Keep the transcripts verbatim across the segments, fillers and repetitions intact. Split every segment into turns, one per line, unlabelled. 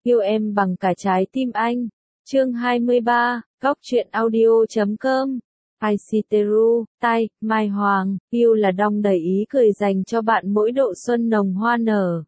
yêu em bằng cả trái tim anh. Chương hai mươi ba, góc truyện audio chấm com. Aisiteru, tai, Mai Hoàng, yêu là đong đầy ý cười dành cho bạn mỗi độ xuân nồng hoa nở.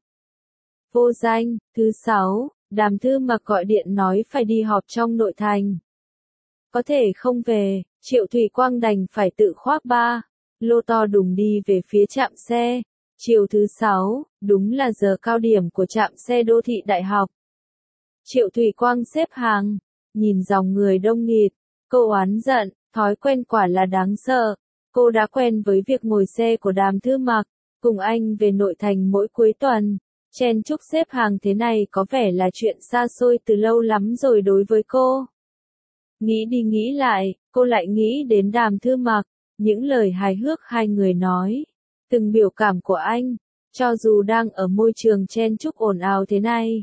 Vô danh, thứ sáu, Đàm Thư Mặc gọi điện nói phải đi họp trong nội thành. Có thể không về, Triệu Thủy Quang đành phải tự khoác ba lô to đùng đi về phía trạm xe. Chiều thứ sáu, đúng là giờ cao điểm của trạm xe đô thị đại học. Triệu Thủy Quang xếp hàng, nhìn dòng người đông nghịt, cô oán giận, thói quen quả là đáng sợ. Cô đã quen với việc ngồi xe của Đàm Thư Mặc, cùng anh về nội thành mỗi cuối tuần. Chen chúc xếp hàng thế này có vẻ là chuyện xa xôi từ lâu lắm rồi đối với cô. Nghĩ đi nghĩ lại, cô lại nghĩ đến Đàm Thư Mặc, những lời hài hước hai người nói, từng biểu cảm của anh, cho dù đang ở môi trường chen chúc ồn ào thế này.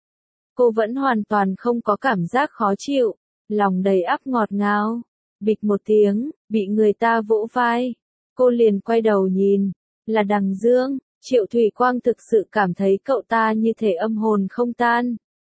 Cô vẫn hoàn toàn không có cảm giác khó chịu, lòng đầy ắp ngọt ngào. Bịch một tiếng, bị người ta vỗ vai. Cô liền quay đầu nhìn, là Đằng Dương. Triệu Thủy Quang thực sự cảm thấy cậu ta như thể âm hồn không tan.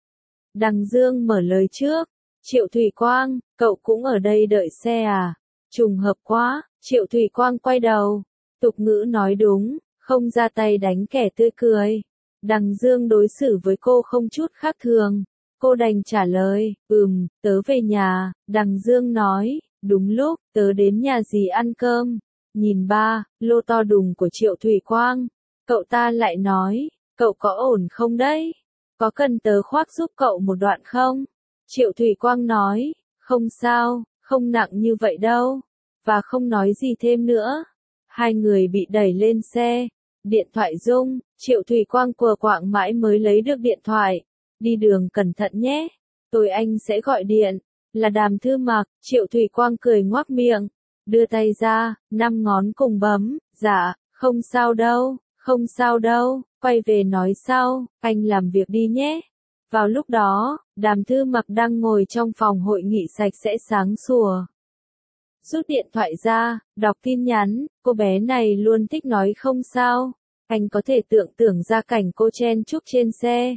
Đằng Dương mở lời trước. Triệu Thủy Quang, cậu cũng ở đây đợi xe à? Trùng hợp quá. Triệu Thủy Quang quay đầu. Tục ngữ nói đúng, không ra tay đánh kẻ tươi cười. Đằng Dương đối xử với cô không chút khác thường. Cô đành trả lời, ừm, tớ về nhà. Đằng Dương nói, đúng lúc, tớ đến nhà dì ăn cơm. Nhìn ba lô to đùng của Triệu Thủy Quang, cậu ta lại nói, cậu có ổn không đấy? Có cần tớ khoác giúp cậu một đoạn không? Triệu Thủy Quang nói, không sao, không nặng như vậy đâu. Và không nói gì thêm nữa. Hai người bị đẩy lên xe. Điện thoại rung, Triệu Thủy Quang quờ quạng mãi mới lấy được điện thoại. Đi đường cẩn thận nhé. Tôi anh sẽ gọi điện. Là Đàm Thư Mặc. Triệu Thủy Quang cười ngoác miệng. Đưa tay ra, năm ngón cùng bấm. Dạ, không sao đâu, không sao đâu. Quay về nói sau, anh làm việc đi nhé. Vào lúc đó, Đàm Thư Mặc đang ngồi trong phòng hội nghị sạch sẽ sáng sủa. Rút điện thoại ra, đọc tin nhắn, cô bé này luôn thích nói không sao. Anh có thể tưởng tượng ra cảnh cô chen chúc trên xe.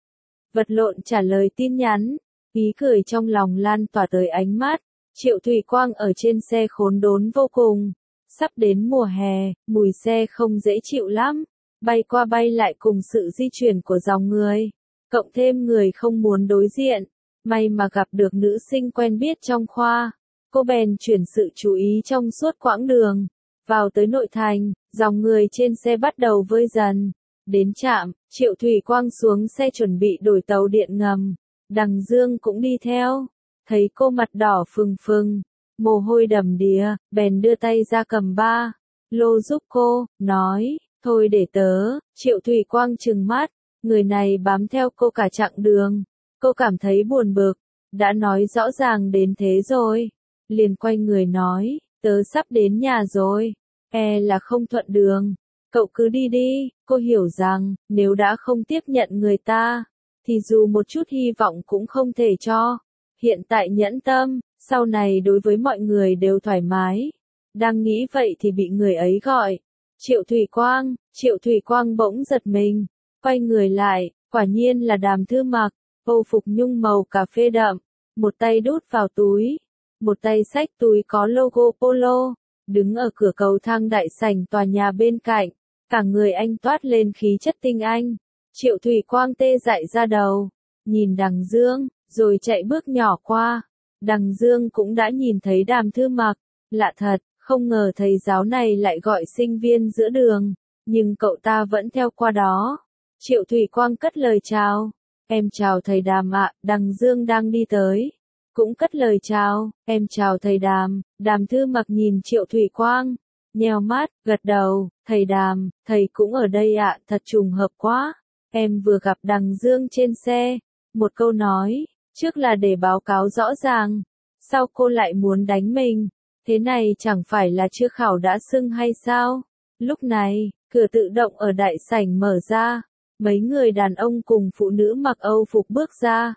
Vật lộn trả lời tin nhắn, ý cười trong lòng lan tỏa tới ánh mắt. Triệu Thủy Quang ở trên xe khốn đốn vô cùng. Sắp đến mùa hè, mùi xe không dễ chịu lắm. Bay qua bay lại cùng sự di chuyển của dòng người. Cộng thêm người không muốn đối diện. May mà gặp được nữ sinh quen biết trong khoa. Cô bèn chuyển sự chú ý trong suốt quãng đường. Vào tới nội thành, dòng người trên xe bắt đầu vơi dần. Đến trạm, Triệu Thủy Quang xuống xe chuẩn bị đổi tàu điện ngầm. Đằng Dương cũng đi theo. Thấy cô mặt đỏ phừng phừng, mồ hôi đầm đìa, bèn đưa tay ra cầm ba lô giúp cô, nói, thôi để tớ. Triệu Thủy Quang trừng mắt, người này bám theo cô cả chặng đường. Cô cảm thấy buồn bực, đã nói rõ ràng đến thế rồi. Liền quay người nói, tớ sắp đến nhà rồi, e là không thuận đường. Cậu cứ đi đi. Cô hiểu rằng, nếu đã không tiếp nhận người ta, thì dù một chút hy vọng cũng không thể cho. Hiện tại nhẫn tâm, sau này đối với mọi người đều thoải mái. Đang nghĩ vậy thì bị người ấy gọi. Triệu Thủy Quang. Triệu Thủy Quang bỗng giật mình, quay người lại, quả nhiên là Đàm Thư Mặc. Âu phục nhung màu cà phê đậm, một tay đút vào túi, một tay xách túi có logo Polo, đứng ở cửa cầu thang đại sảnh tòa nhà bên cạnh. Cả người anh toát lên khí chất tinh anh. Triệu Thủy Quang tê dại ra đầu, nhìn Đằng Dương, rồi chạy bước nhỏ qua. Đằng Dương cũng đã nhìn thấy Đàm Thư Mặc. Lạ thật, không ngờ thầy giáo này lại gọi sinh viên giữa đường, nhưng cậu ta vẫn theo qua đó. Triệu Thủy Quang cất lời chào. Em chào thầy Đàm ạ. Đằng Dương đang đi tới, cũng cất lời chào. Em chào thầy Đàm. Đàm Thư Mặc nhìn Triệu Thủy Quang, nheo mắt, gật đầu. Thầy Đàm, thầy cũng ở đây ạ. Thật trùng hợp quá. Em vừa gặp Đằng Dương trên xe. Một câu nói, trước là để báo cáo rõ ràng, sau cô lại muốn đánh mình. Thế này chẳng phải là chưa khảo đã xưng hay sao? Lúc này, cửa tự động ở đại sảnh mở ra. Mấy người đàn ông cùng phụ nữ mặc Âu phục bước ra.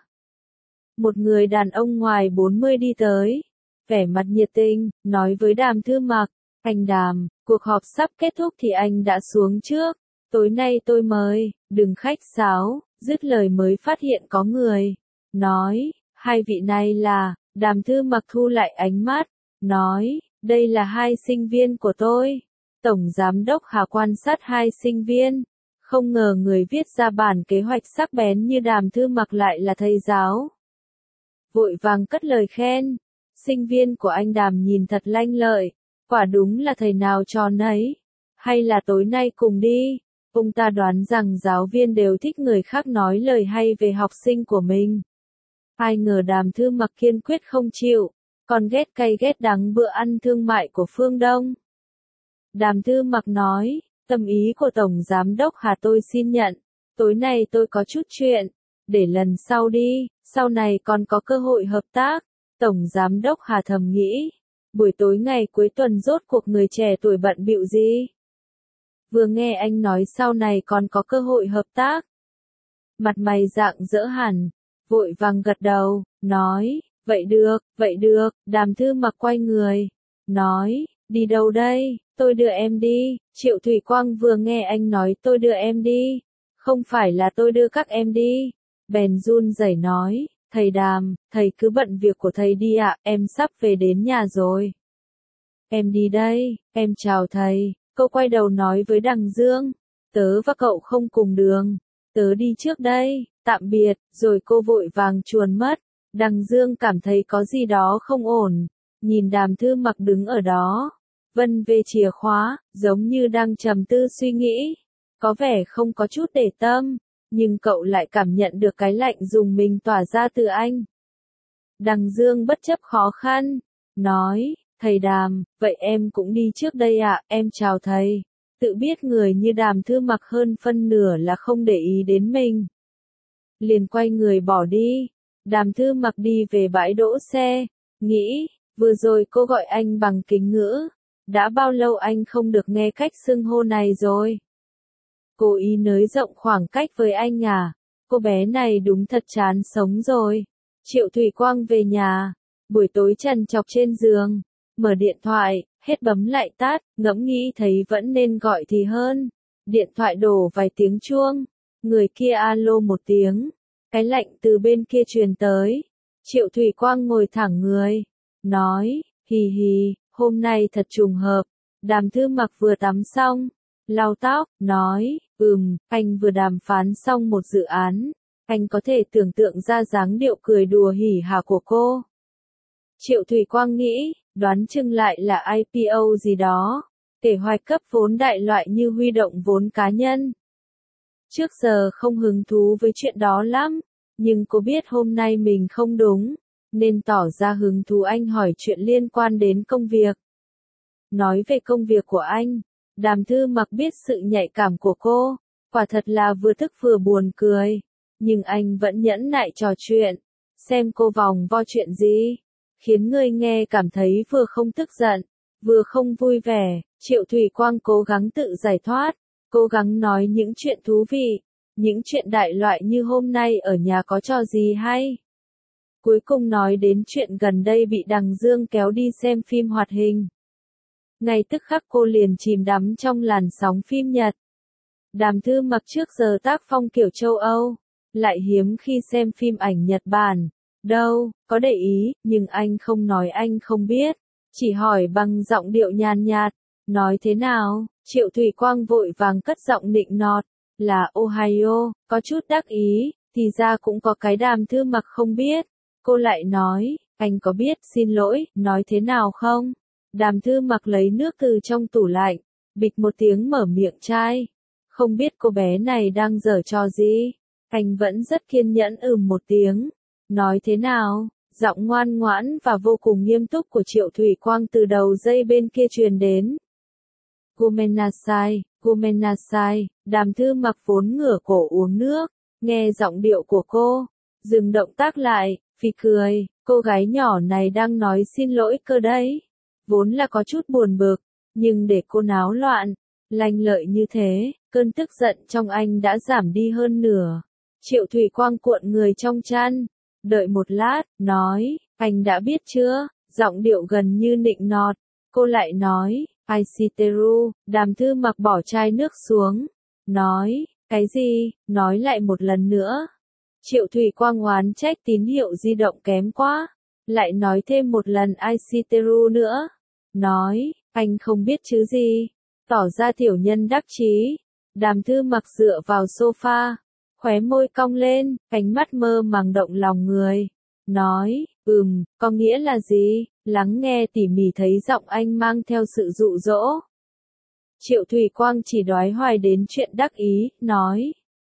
Một người đàn ông ngoài bốn mươi đi tới, vẻ mặt nhiệt tình, nói với Đàm Thư Mặc, anh Đàm, cuộc họp sắp kết thúc thì anh đã xuống trước. Tối nay tôi mời, đừng khách sáo. dứt lời mới phát hiện có người. Nói, hai vị này là, Đàm Thư Mặc thu lại ánh mắt, nói, đây là hai sinh viên của tôi. Tổng Giám đốc Hà quan sát hai sinh viên, không ngờ người viết ra bản kế hoạch sắc bén như Đàm Thư Mặc lại là thầy giáo. Vội vàng cất lời khen, sinh viên của anh Đàm nhìn thật lanh lợi, quả đúng là thầy nào trò nấy. Hay là tối nay cùng đi, ông ta đoán rằng giáo viên đều thích người khác nói lời hay về học sinh của mình. Ai ngờ Đàm Thư Mặc kiên quyết không chịu, còn ghét cay ghét đắng bữa ăn thương mại của Phương Đông. Đàm Thư Mặc nói, tâm ý của Tổng Giám đốc Hà tôi xin nhận, tối nay tôi có chút chuyện, để lần sau đi, sau này còn có cơ hội hợp tác. Tổng Giám đốc Hà thầm nghĩ, buổi tối ngày cuối tuần rốt cuộc người trẻ tuổi bận bịu gì? Vừa nghe anh nói sau này còn có cơ hội hợp tác. Mặt mày rạng rỡ hẳn, vội vàng gật đầu, nói, vậy được, vậy được, Đàm Thư Mặc quay người, nói, đi đâu đây, tôi đưa em đi. Triệu Thủy Quang vừa nghe anh nói tôi đưa em đi, không phải là tôi đưa các em đi, bèn run rẩy nói, thầy Đàm, thầy cứ bận việc của thầy đi ạ, em sắp về đến nhà rồi. Em đi đây, em chào thầy. Cô quay đầu nói với Đằng Dương, tớ và cậu không cùng đường, tớ đi trước đây, tạm biệt, rồi cô vội vàng chuồn mất. Đằng Dương cảm thấy có gì đó không ổn, nhìn Đàm Thư Mặc đứng ở đó, vân về chìa khóa, giống như đang trầm tư suy nghĩ, có vẻ không có chút để tâm, nhưng cậu lại cảm nhận được cái lạnh dùng mình tỏa ra từ anh. Đằng Dương bất chấp khó khăn, nói, thầy Đàm, vậy em cũng đi trước đây ạ, em chào thầy. Tự biết người như Đàm Thư Mặc hơn phân nửa là không để ý đến mình. Liền quay người bỏ đi, Đàm Thư Mặc đi về bãi đỗ xe, nghĩ, vừa rồi cô gọi anh bằng kính ngữ, đã bao lâu anh không được nghe cách xưng hô này rồi. Cố ý nới rộng khoảng cách với anh à, cô bé này đúng thật chán sống rồi. Triệu Thủy Quang về nhà, buổi tối trằn trọc trên giường, mở điện thoại, hết bấm lại tắt, ngẫm nghĩ thấy vẫn nên gọi thì hơn. Điện thoại đổ vài tiếng chuông, người kia alo một tiếng, cái lạnh từ bên kia truyền tới. Triệu Thủy Quang ngồi thẳng người, nói, hì hì, hôm nay thật trùng hợp. Đàm Thư Mặc vừa tắm xong, lau tóc, nói, ừm, anh vừa đàm phán xong một dự án, anh có thể tưởng tượng ra dáng điệu cười đùa hỉ hả của cô. Triệu Thủy Quang nghĩ, đoán chừng lại là i pê o gì đó, kế hoạch cấp vốn đại loại như huy động vốn cá nhân. Trước giờ không hứng thú với chuyện đó lắm, nhưng cô biết hôm nay mình không đúng, nên tỏ ra hứng thú. Anh hỏi chuyện liên quan đến công việc. Nói về công việc của anh, Đàm Thư Mặc biết sự nhạy cảm của cô, quả thật là vừa tức vừa buồn cười, nhưng anh vẫn nhẫn nại trò chuyện, xem cô vòng vo chuyện gì, khiến người nghe cảm thấy vừa không tức giận, vừa không vui vẻ. Triệu Thủy Quang cố gắng tự giải thoát, cố gắng nói những chuyện thú vị, những chuyện đại loại như hôm nay ở nhà có trò gì hay. Cuối cùng nói đến chuyện gần đây bị Đằng Dương kéo đi xem phim hoạt hình. Ngay tức khắc cô liền chìm đắm trong làn sóng phim Nhật. Đàm Thư Mặc trước giờ tác phong kiểu châu Âu, lại hiếm khi xem phim ảnh Nhật Bản. Đâu, có để ý, nhưng anh không nói anh không biết, chỉ hỏi bằng giọng điệu nhàn nhạt, nói thế nào. Triệu Thủy Quang vội vàng cất giọng nịnh nọt, là Ohio, có chút đắc ý, thì ra cũng có cái Đàm Thư Mặc không biết. Cô lại nói, anh có biết xin lỗi, nói thế nào không? Đàm Thư Mặc lấy nước từ trong tủ lạnh, bịch một tiếng mở miệng chai. Không biết cô bé này đang giở trò gì? Anh vẫn rất kiên nhẫn ừm một tiếng. Nói thế nào? Giọng ngoan ngoãn và vô cùng nghiêm túc của Triệu Thủy Quang từ đầu dây bên kia truyền đến. Gomenasai, Gomenasai, Đàm Thư Mặc vốn ngửa cổ uống nước, nghe giọng điệu của cô, dừng động tác lại, phì cười, cô gái nhỏ này đang nói xin lỗi cơ đấy. Vốn là có chút buồn bực, nhưng để cô náo loạn, lanh lợi như thế, cơn tức giận trong anh đã giảm đi hơn nửa. Triệu Thủy Quang cuộn người trong chăn, đợi một lát, nói, anh đã biết chưa, giọng điệu gần như nịnh nọt. Cô lại nói, Aisiteru. Đàm Thư Mặc bỏ chai nước xuống, nói, Cái gì, nói lại một lần nữa. Triệu Thủy Quang oán trách tín hiệu di động kém quá. Lại nói thêm một lần Aisiteru nữa. Nói, anh không biết chứ gì. Tỏ ra tiểu nhân đắc chí. Đàm Thư Mặc dựa vào sofa. Khóe môi cong lên, ánh mắt mơ màng động lòng người. Nói, ừm, có nghĩa là gì? Lắng nghe tỉ mỉ thấy giọng anh mang theo sự dụ dỗ. Triệu Thủy Quang chỉ đoái hoài đến chuyện đắc ý, nói.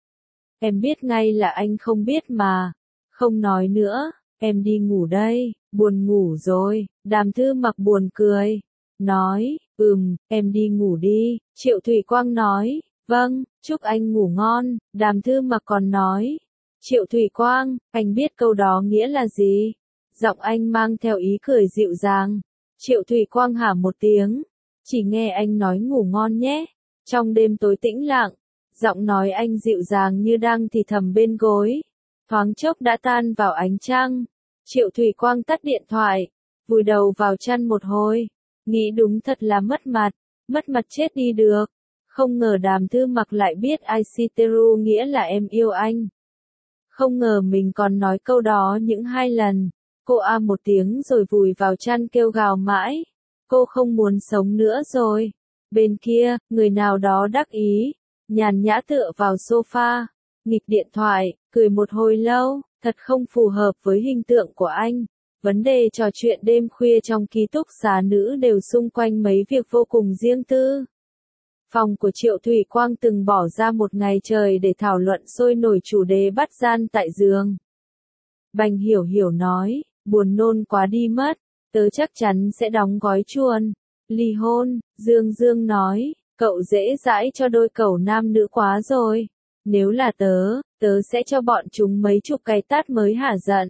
Em biết ngay là anh không biết mà. Không nói nữa, em đi ngủ đây, buồn ngủ rồi. Đàm Thư Mặc buồn cười. Nói, ừm, em đi ngủ đi. Triệu Thủy Quang nói, vâng, chúc anh ngủ ngon. Đàm Thư Mặc còn nói. Triệu Thủy Quang, anh biết câu đó nghĩa là gì? Giọng anh mang theo ý cười dịu dàng. Triệu Thủy Quang hả một tiếng. Chỉ nghe anh nói ngủ ngon nhé. Trong đêm tối tĩnh lặng, giọng nói anh dịu dàng như đang thì thầm bên gối. Thoáng chốc đã tan vào ánh trăng. Triệu Thủy Quang tắt điện thoại, vùi đầu vào chăn một hồi. Nghĩ đúng thật là mất mặt, mất mặt chết đi được. Không ngờ Đàm Thư Mặc lại biết Aisiteru nghĩa là em yêu anh. Không ngờ mình còn nói câu đó những hai lần. Cô a một tiếng rồi vùi vào chăn kêu gào mãi. Cô không muốn sống nữa rồi. Bên kia, người nào đó đắc ý, nhàn nhã tựa vào sofa, nghịch điện thoại, cười một hồi lâu, thật không phù hợp với hình tượng của anh. Vấn đề trò chuyện đêm khuya trong ký túc xá nữ đều xung quanh mấy việc vô cùng riêng tư. Phòng của Triệu Thủy Quang từng bỏ ra một ngày trời để thảo luận sôi nổi chủ đề bắt gian tại giường. Bành Hiểu Hiểu nói, buồn nôn quá đi mất, tớ chắc chắn sẽ đóng gói chuồn. Ly hôn, Dương Dương nói, cậu dễ dãi cho đôi cẩu nam nữ quá rồi. Nếu là tớ, tớ sẽ cho bọn chúng mấy chục cái tát mới hả giận.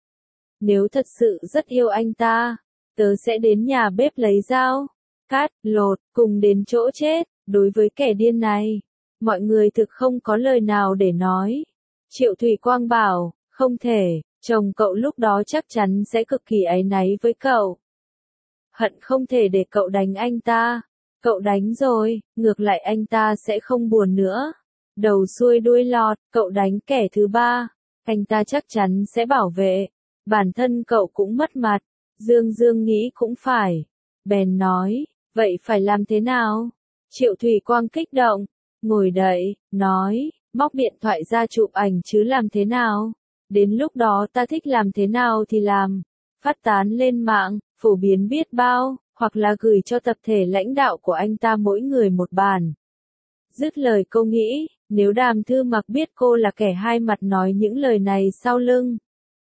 Nếu thật sự rất yêu anh ta, tớ sẽ đến nhà bếp lấy dao, cát, lột, cùng đến chỗ chết. Đối với kẻ điên này, mọi người thực không có lời nào để nói. Triệu Thủy Quang bảo, không thể, chồng cậu lúc đó chắc chắn sẽ cực kỳ áy náy với cậu. Hận không thể để cậu đánh anh ta. Cậu đánh rồi, ngược lại anh ta sẽ không buồn nữa. Đầu xuôi đuôi lọt, cậu đánh kẻ thứ ba. Anh ta chắc chắn sẽ bảo vệ. Bản thân cậu cũng mất mặt. Dương Dương nghĩ cũng phải. Bèn nói, vậy phải làm thế nào? Triệu Thủy Quang kích động, ngồi dậy, nói, móc điện thoại ra chụp ảnh chứ làm thế nào? Đến lúc đó ta thích làm thế nào thì làm. Phát tán lên mạng, phổ biến biết bao, hoặc là gửi cho tập thể lãnh đạo của anh ta mỗi người một bản. Dứt lời cô nghĩ, nếu Đàm Thư Mặc biết cô là kẻ hai mặt nói những lời này sau lưng,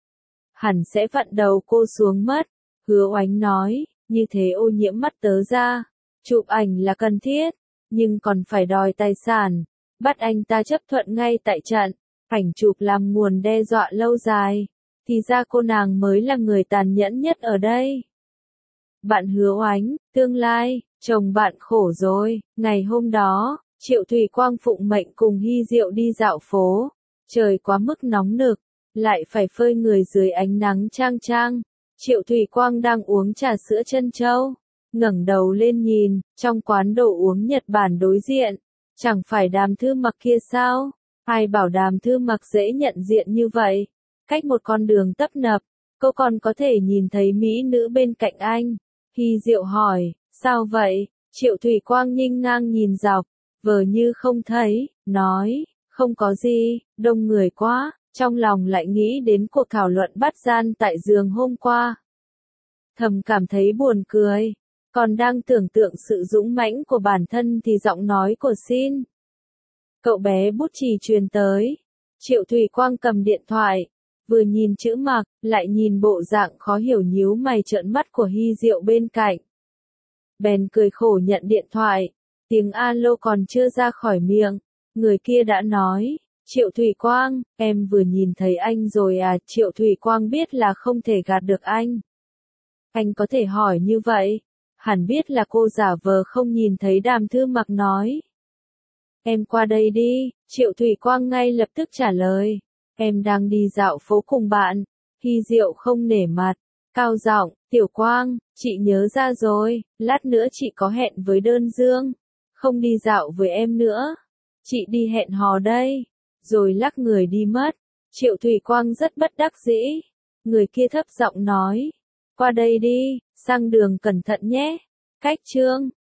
hẳn sẽ vặn đầu cô xuống mất. Hứa Oánh nói, như thế ô nhiễm mắt tớ ra. Chụp ảnh là cần thiết, nhưng còn phải đòi tài sản. Bắt anh ta chấp thuận ngay tại trận. Ảnh chụp làm nguồn đe dọa lâu dài. Thì ra cô nàng mới là người tàn nhẫn nhất ở đây. Bạn Hứa Oánh, tương lai, chồng bạn khổ rồi. Ngày hôm đó, Triệu Thủy Quang phụng mệnh cùng Hy Diệu đi dạo phố. Trời quá mức nóng nực, lại phải phơi người dưới ánh nắng chang chang. Triệu Thủy Quang đang uống trà sữa trân châu. Ngẩng đầu lên nhìn, trong quán đồ uống Nhật Bản đối diện, chẳng phải Đàm Thư Mặc kia sao? Ai bảo Đàm Thư Mặc dễ nhận diện như vậy? Cách một con đường tấp nập, cô còn có thể nhìn thấy mỹ nữ bên cạnh anh. Hy Diệu hỏi, sao vậy? Triệu Thủy Quang nghênh ngang nhìn dọc, vờ như không thấy, nói, không có gì, đông người quá, trong lòng lại nghĩ đến cuộc thảo luận bắt gian tại giường hôm qua. Thầm cảm thấy buồn cười. Còn đang tưởng tượng sự dũng mãnh của bản thân thì giọng nói của Xin. Cậu bé bút chì truyền tới. Triệu Thủy Quang cầm điện thoại, vừa nhìn chữ mặc, lại nhìn bộ dạng khó hiểu nhíu mày trợn mắt của Hy Diệu bên cạnh. Bèn cười khổ nhận điện thoại, tiếng alo còn chưa ra khỏi miệng, người kia đã nói, Triệu Thủy Quang, em vừa nhìn thấy anh rồi à? Triệu Thủy Quang biết là không thể gạt được anh. Anh có thể hỏi như vậy? Hẳn biết là cô giả vờ không nhìn thấy. Đàm Thư Mặc nói. Em qua đây đi, Triệu Thủy Quang ngay lập tức trả lời. Em đang đi dạo phố cùng bạn. Hy Diệu không nể mặt, cao giọng, Tiểu Quang, chị nhớ ra rồi, lát nữa chị có hẹn với Đơn Dương, không đi dạo với em nữa. Chị đi hẹn hò đây. Rồi lắc người đi mất. Triệu Thủy Quang rất bất đắc dĩ. Người kia thấp giọng nói. Qua đây đi, sang đường cẩn thận nhé. Cách chương